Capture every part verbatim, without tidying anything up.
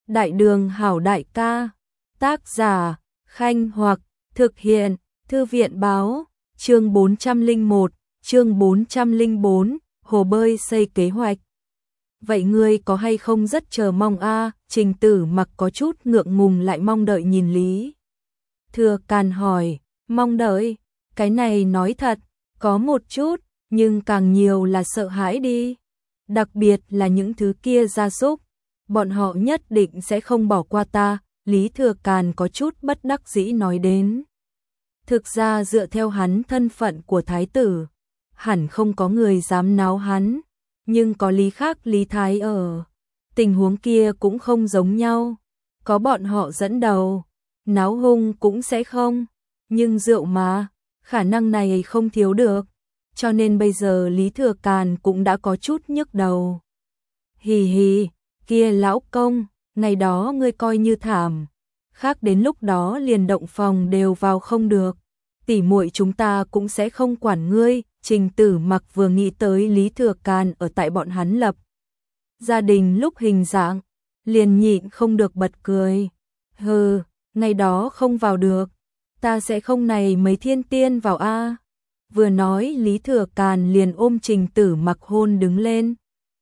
Đại đường hảo đại ca. Tác giả, Khanh Hoặc, thực hiện, Thư viện báo, chương bốn trăm lẻ một, chương bốn trăm lẻ bốn, hồ bơi xây kế hoạch. Vậy ngươi có hay không rất chờ mong a? Trình Tử Mặc có chút ngượng ngùng lại mong đợi nhìn Lý Thừa Càn hỏi, mong đợi, cái này nói thật, có một chút, nhưng càng nhiều là sợ hãi đi. Đặc biệt là những thứ kia gia súc, bọn họ nhất định sẽ không bỏ qua ta, Lý Thừa Càn có chút bất đắc dĩ nói đến. Thực ra dựa theo hắn thân phận của thái tử, hẳn không có người dám náo hắn, nhưng có Lý khác Lý Thái ở. Tình huống kia cũng không giống nhau, có bọn họ dẫn đầu, náo hung cũng sẽ không, nhưng rượu mà, khả năng này không thiếu được, cho nên bây giờ Lý Thừa Càn cũng đã có chút nhức đầu. Hì hì, kia lão công, ngày đó ngươi coi như thảm, khác đến lúc đó liền động phòng đều vào không được, tỉ muội chúng ta cũng sẽ không quản ngươi. Trình Tử Mặc vừa nghĩ tới Lý Thừa Càn ở tại bọn hắn lập gia đình lúc hình dạng, liền nhịn không được bật cười. Hừ, ngày đó không vào được, ta sẽ không này mấy thiên tiên vào a. Vừa nói Lý Thừa Càn liền ôm Trình Tử Mặc hôn đứng lên.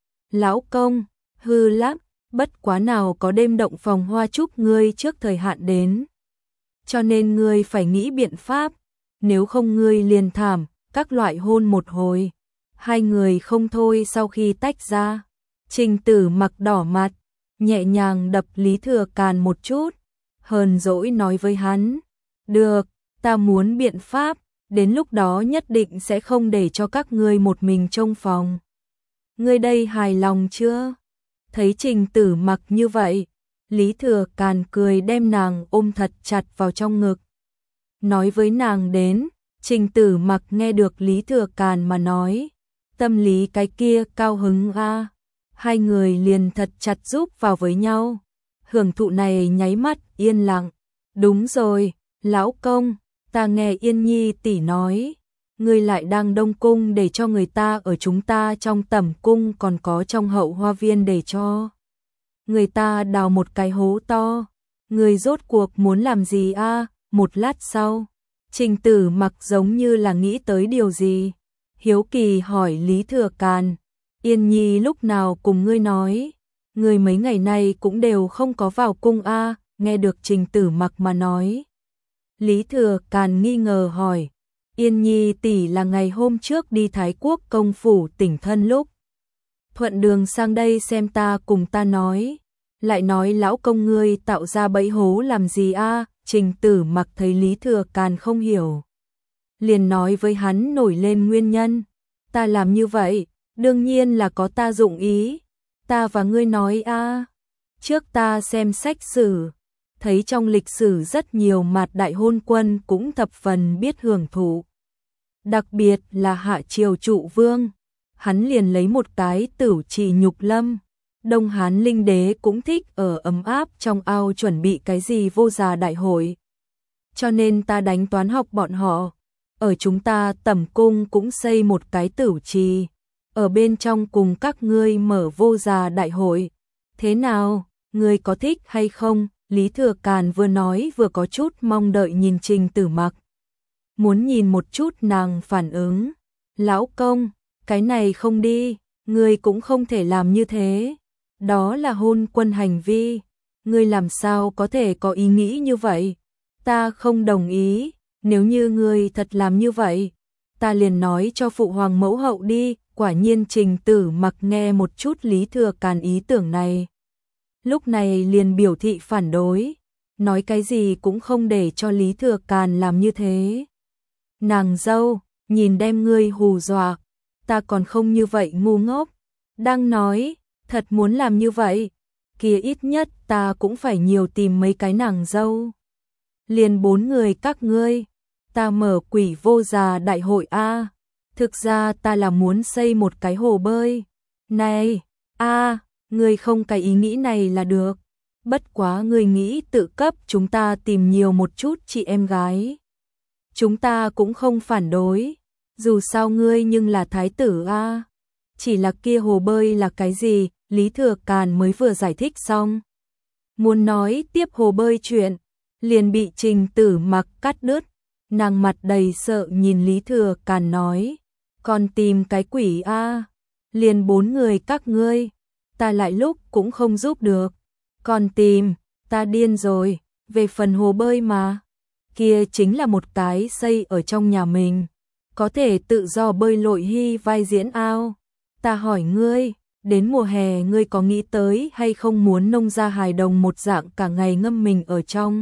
Lão công, hư lắm, bất quá nào có đêm động phòng hoa chúc ngươi trước thời hạn đến. Cho nên ngươi phải nghĩ biện pháp, nếu không ngươi liền thảm. Các loại hôn một hồi, hai người không thôi sau khi tách ra. Trình Tử Mặc đỏ mặt, nhẹ nhàng đập Lý Thừa Càn một chút, hờn dỗi nói với hắn, được, ta muốn biện pháp, đến lúc đó nhất định sẽ không để cho các ngươi một mình trong phòng. Ngươi đây hài lòng chưa? Thấy Trình Tử Mặc như vậy, Lý Thừa Càn cười đem nàng ôm thật chặt vào trong ngực. Nói với nàng đến, Trình Tử Mặc nghe được Lý Thừa Càn mà nói, tâm lý cái kia cao hứng a, hai người liền thật chặt giúp vào với nhau. Hưởng thụ này nháy mắt yên lặng. Đúng rồi, lão công, ta nghe Yên Nhi tỷ nói, ngươi lại đang đông cung để cho người ta ở chúng ta trong tẩm cung còn có trong hậu hoa viên để cho người ta đào một cái hố to. Ngươi rốt cuộc muốn làm gì a? Một lát sau, Trình Tử Mặc giống như là nghĩ tới điều gì, hiếu kỳ hỏi Lý Thừa Càn, Yên Nhi lúc nào cùng ngươi nói, ngươi mấy ngày nay cũng đều không có vào cung a. Nghe được Trình Tử Mặc mà nói, Lý Thừa Càn nghi ngờ hỏi, Yên Nhi tỷ là ngày hôm trước đi Thái Quốc công phủ tỉnh thân lúc thuận đường sang đây xem ta cùng ta nói, lại nói lão công ngươi tạo ra bẫy hố làm gì a? Trình Tử Mặc thấy Lý Thừa Càn không hiểu, liền nói với hắn nổi lên nguyên nhân. Ta làm như vậy, đương nhiên là có ta dụng ý. Ta và ngươi nói a, trước ta xem sách sử, thấy trong lịch sử rất nhiều mạt đại hôn quân cũng thập phần biết hưởng thụ. Đặc biệt là Hạ Triều Trụ Vương, hắn liền lấy một cái Tửu Trì Nhục Lâm. Đông Hán Linh Đế cũng thích ở ấm áp trong ao chuẩn bị cái gì vô già đại hội. Cho nên ta đánh toán học bọn họ, ở chúng ta tẩm cung cũng xây một cái tửu trì, ở bên trong cùng các ngươi mở vô già đại hội. Thế nào, ngươi có thích hay không? Lý Thừa Càn vừa nói vừa có chút mong đợi nhìn Trình Tử Mặc, muốn nhìn một chút nàng phản ứng. Lão công, cái này không đi, ngươi cũng không thể làm như thế. Đó là hôn quân hành vi, ngươi làm sao có thể có ý nghĩ như vậy? Ta không đồng ý, nếu như ngươi thật làm như vậy, ta liền nói cho phụ hoàng mẫu hậu đi. Quả nhiên Trình Tử Mặc nghe một chút Lý Thừa Càn ý tưởng này, lúc này liền biểu thị phản đối, nói cái gì cũng không để cho Lý Thừa Càn làm như thế. Nàng dâu, nhìn đem ngươi hù dọa, ta còn không như vậy ngu ngốc. Đang nói, thật muốn làm như vậy, kia ít nhất ta cũng phải nhiều tìm mấy cái nàng dâu. Liền bốn người các ngươi, ta mở quỷ vô già đại hội a. Thực ra ta là muốn xây một cái hồ bơi. Này, a, ngươi không cái ý nghĩ này là được. Bất quá ngươi nghĩ tự cấp chúng ta tìm nhiều một chút chị em gái. Chúng ta cũng không phản đối, dù sao ngươi nhưng là thái tử a. Chỉ là kia hồ bơi là cái gì? Lý Thừa Càn mới vừa giải thích xong, Muốn nói tiếp hồ bơi chuyện, liền bị Trình Tử Mặc cắt đứt. Nàng mặt đầy sợ nhìn Lý Thừa Càn nói, còn tìm cái quỷ a, liền bốn người các ngươi, ta lại lúc cũng không giúp được, còn tìm, ta điên rồi, về phần hồ bơi mà, kia chính là một cái xây ở trong nhà mình, có thể tự do bơi lội hy vai diễn ao. Ta hỏi ngươi, đến mùa hè ngươi có nghĩ tới hay không muốn nông gia hài đồng một dạng cả ngày ngâm mình ở trong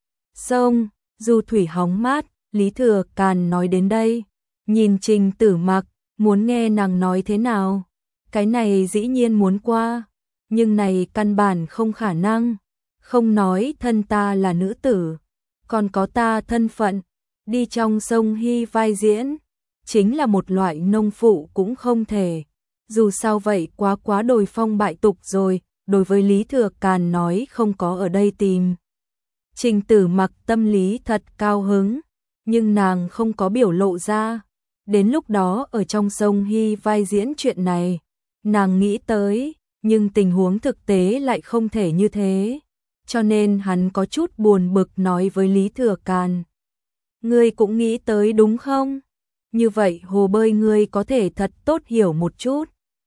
sông, dù thủy hóng mát. Lý Thừa Càn nói đến đây, nhìn Trình Tử Mặc, muốn nghe nàng nói thế nào. Cái này dĩ nhiên muốn qua, nhưng này căn bản không khả năng. Không nói thân ta là nữ tử, còn có ta thân phận, đi trong sông hy vai diễn, chính là một loại nông phụ cũng không thể. Dù sao vậy quá quá đồi phong bại tục rồi, đối với Lý Thừa Càn nói không có ở đây tìm. Trình Tử Mặc tâm lý thật cao hứng, nhưng nàng không có biểu lộ ra. Đến lúc đó ở trong sông hy vai diễn chuyện này, nàng nghĩ tới, nhưng tình huống thực tế lại không thể như thế. Cho nên hắn có chút buồn bực nói với Lý Thừa Càn. Ngươi cũng nghĩ tới đúng không? Như vậy hồ bơi ngươi có thể thật tốt hiểu một chút.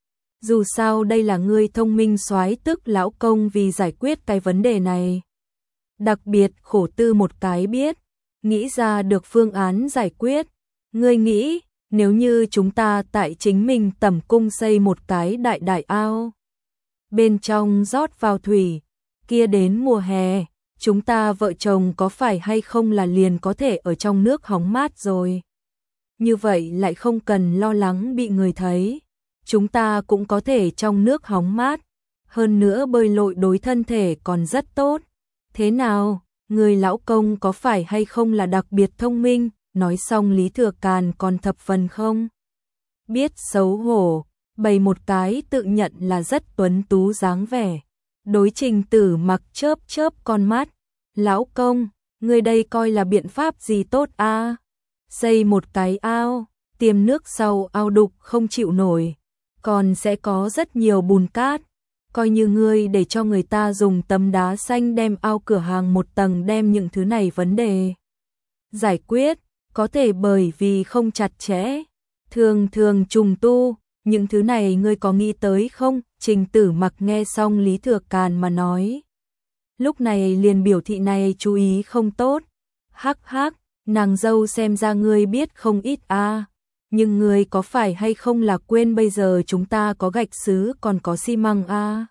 Dù sao đây là ngươi thông minh soái tức lão công vì giải quyết cái vấn đề này. Đặc biệt khổ tư một cái biết, nghĩ ra được phương án giải quyết. Ngươi nghĩ, nếu như chúng ta tại chính mình tẩm cung xây một cái đại đại ao, bên trong rót vào thủy, kia đến mùa hè, chúng ta vợ chồng có phải hay không là liền có thể ở trong nước hóng mát rồi. Như vậy lại không cần lo lắng bị người thấy, chúng ta cũng có thể trong nước hóng mát, hơn nữa bơi lội đối thân thể còn rất tốt. Thế nào, người lão công có phải hay không là đặc biệt thông minh? Nói xong Lý Thừa Càn còn thập phần không biết xấu hổ, bày một cái tự nhận là rất tuấn tú dáng vẻ. Đối Trình Tử Mặc chớp chớp con mắt, lão công, người đây coi là biện pháp gì tốt a? À? Xây một cái ao, tiêm nước sau ao đục không chịu nổi, còn sẽ có rất nhiều bùn cát. Coi như ngươi để cho người ta dùng tấm đá xanh đem ao cửa hàng một tầng đem những thứ này vấn đề giải quyết, có thể bởi vì không chặt chẽ, thường thường trùng tu, những thứ này ngươi có nghĩ tới không? Trình Tử Mặc nghe xong Lý Thừa Càn mà nói. Lúc này liền biểu thị này chú ý không tốt. Hắc hắc, nàng dâu xem ra ngươi biết không ít a, à. Nhưng ngươi có phải hay không là quên bây giờ chúng ta có gạch sứ còn có xi măng a? À?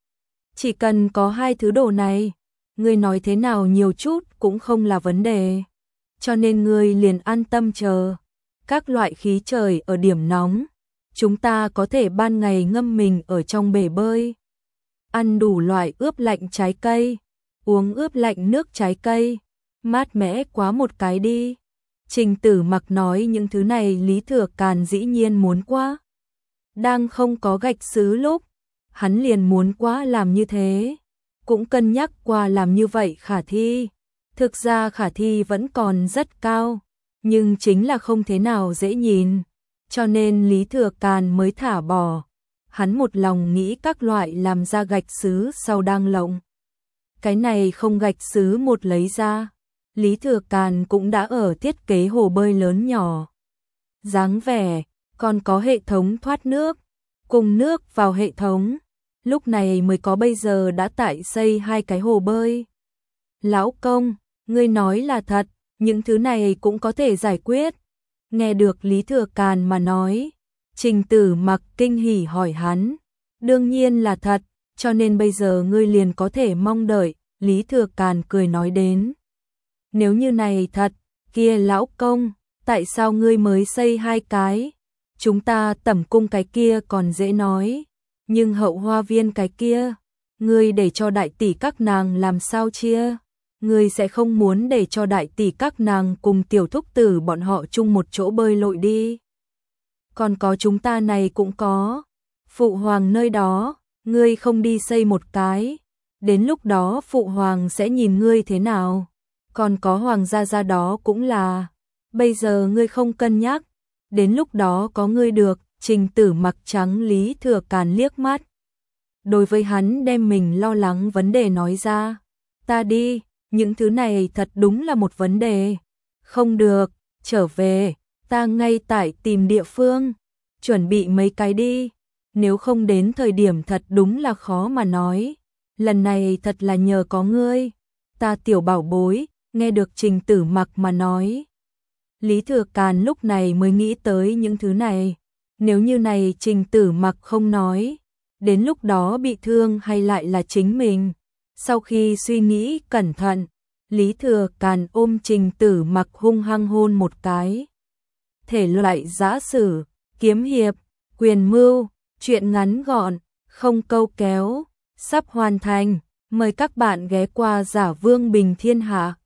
Chỉ cần có hai thứ đồ này, ngươi nói thế nào nhiều chút cũng không là vấn đề. Cho nên ngươi liền an tâm chờ. Các loại khí trời ở điểm nóng, chúng ta có thể ban ngày ngâm mình ở trong bể bơi, ăn đủ loại ướp lạnh trái cây, uống ướp lạnh nước trái cây, mát mẻ quá một cái đi. Trình Tử Mặc nói những thứ này Lý Thừa Càn dĩ nhiên muốn quá. Đang không có gạch sứ lúc, hắn liền muốn quá làm như thế, cũng cân nhắc qua làm như vậy khả thi. Thực ra khả thi vẫn còn rất cao, nhưng chính là không thế nào dễ nhìn, cho nên Lý Thừa Càn mới thả bỏ. Hắn một lòng nghĩ các loại làm ra gạch sứ sau đang lộng. Cái này không gạch sứ một lấy ra, Lý Thừa Càn cũng đã ở thiết kế hồ bơi lớn nhỏ. Dáng vẻ, còn có hệ thống thoát nước, cùng nước vào hệ thống, lúc này mới có bây giờ đã tại xây hai cái hồ bơi. Lão công, ngươi nói là thật, những thứ này cũng có thể giải quyết. Nghe được Lý Thừa Càn mà nói, Trình Tử Mặc kinh hỉ hỏi hắn. Đương nhiên là thật, cho nên bây giờ ngươi liền có thể mong đợi. Lý Thừa Càn cười nói đến. Nếu như này thật, kia lão công, tại sao ngươi mới xây hai cái? Chúng ta tẩm cung cái kia còn dễ nói, nhưng hậu hoa viên cái kia, ngươi để cho đại tỷ các nàng làm sao chia? Ngươi sẽ không muốn để cho đại tỷ các nàng cùng tiểu thúc tử bọn họ chung một chỗ bơi lội đi. Còn có chúng ta này cũng có. Phụ hoàng nơi đó, ngươi không đi xây một cái. Đến lúc đó phụ hoàng sẽ nhìn ngươi thế nào. Còn có hoàng gia gia đó cũng là. Bây giờ ngươi không cân nhắc. Đến lúc đó có ngươi được. Trình Tử Mặc trắng Lý Thừa Càn liếc mắt. đối với hắn đem mình lo lắng vấn đề nói ra. Ta đi, những thứ này thật đúng là một vấn đề. Không được, trở về, ta ngay tại tìm địa phương, chuẩn bị mấy cái đi. Nếu không đến thời điểm thật đúng là khó mà nói. Lần này thật là nhờ có ngươi. Ta tiểu bảo bối, nghe được Trình Tử Mặc mà nói. Lý Thừa Càn lúc này mới nghĩ tới những thứ này. Nếu như này Trình Tử Mặc không nói, đến lúc đó bị thương hay lại là chính mình. Sau khi suy nghĩ cẩn thận, Lý Thừa Càn ôm Trình Tử Mặc hung hăng hôn một cái. Thể loại giã sử, kiếm hiệp, quyền mưu, truyện ngắn gọn, không câu kéo, sắp hoàn thành. Mời các bạn ghé qua Giả Vương Bình Thiên Hạ.